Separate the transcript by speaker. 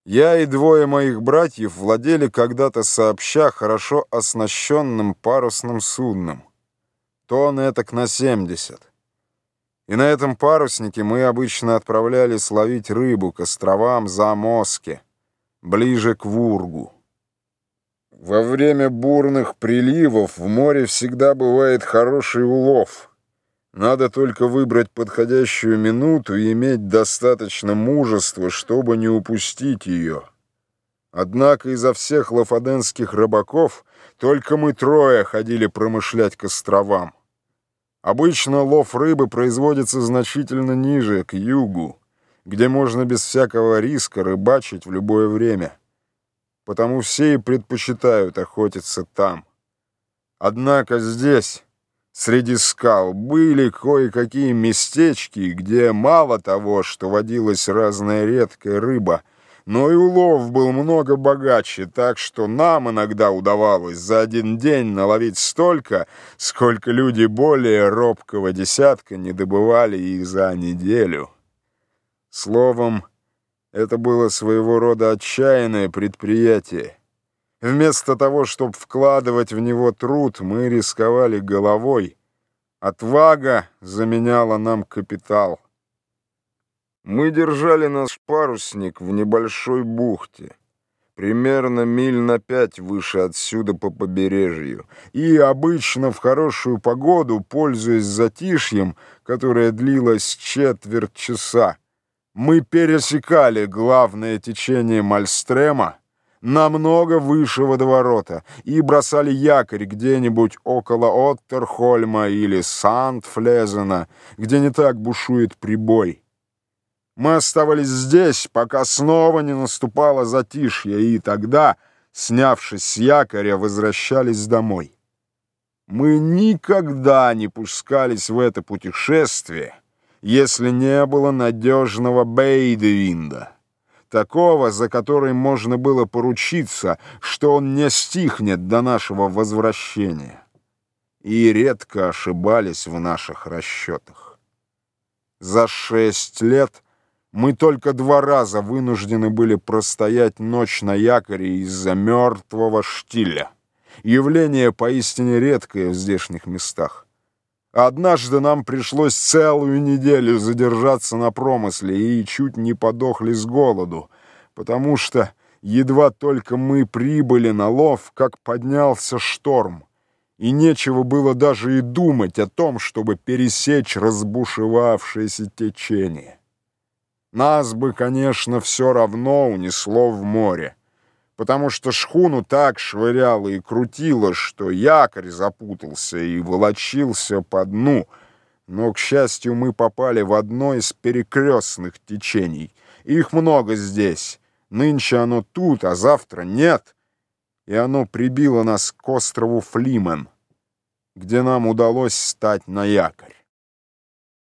Speaker 1: Я и двое моих братьев владели когда-то сообща хорошо оснащенным парусным судном, тонн этак на 70. И на этом паруснике мы обычно отправлялись ловить рыбу к островам Замоске, ближе к Вургу. Во время бурных приливов в море всегда бывает хороший улов. Надо только выбрать подходящую минуту и иметь достаточно мужества, чтобы не упустить ее. Однако изо всех лафаденских рыбаков только мы трое ходили промышлять к островам. Обычно лов рыбы производится значительно ниже, к югу, где можно без всякого риска рыбачить в любое время. Потому все и предпочитают охотиться там. Однако здесь, среди скал, были кое-какие местечки, где мало того, что водилась разная редкая рыба, но и улов был много богаче, так что нам иногда удавалось за один день наловить столько, сколько люди более робкого десятка не добывали и за неделю. Словом, это было своего рода отчаянное предприятие. Вместо того, чтобы вкладывать в него труд, мы рисковали головой. Отвага заменяла нам капитал. Мы держали наш парусник в небольшой бухте, примерно миль на 5 выше отсюда по побережью, и обычно в хорошую погоду, пользуясь затишьем, которое длилось четверть часа, мы пересекали главное течение Мальстрема намного выше водоворота и бросали якорь где-нибудь около Оттерхольма или Сандфлезена, где не так бушует прибой. Мы оставались здесь, пока снова не наступало затишье, и тогда, снявшись с якоря, возвращались домой. Мы никогда не пускались в это путешествие, если не было надежного бейдевинда, такого, за который можно было поручиться, что он не стихнет до нашего возвращения. И редко ошибались в наших расчетах. За 6 лет мы только 2 раза вынуждены были простоять ночь на якоре из-за мертвого штиля. Явление поистине редкое в здешних местах. Однажды нам пришлось целую неделю задержаться на промысле и чуть не подохли с голоду, потому что едва только мы прибыли на лов, как поднялся шторм, и нечего было даже и думать о том, чтобы пересечь разбушевавшееся течение. Нас бы, конечно, все равно унесло в море, потому что шхуну так швыряло и крутило, что якорь запутался и волочился по дну, но, к счастью, мы попали в одно из перекрестных течений. Их много здесь. Нынче оно тут, а завтра нет, и оно прибило нас к острову Флимен, где нам удалось стать на якорь.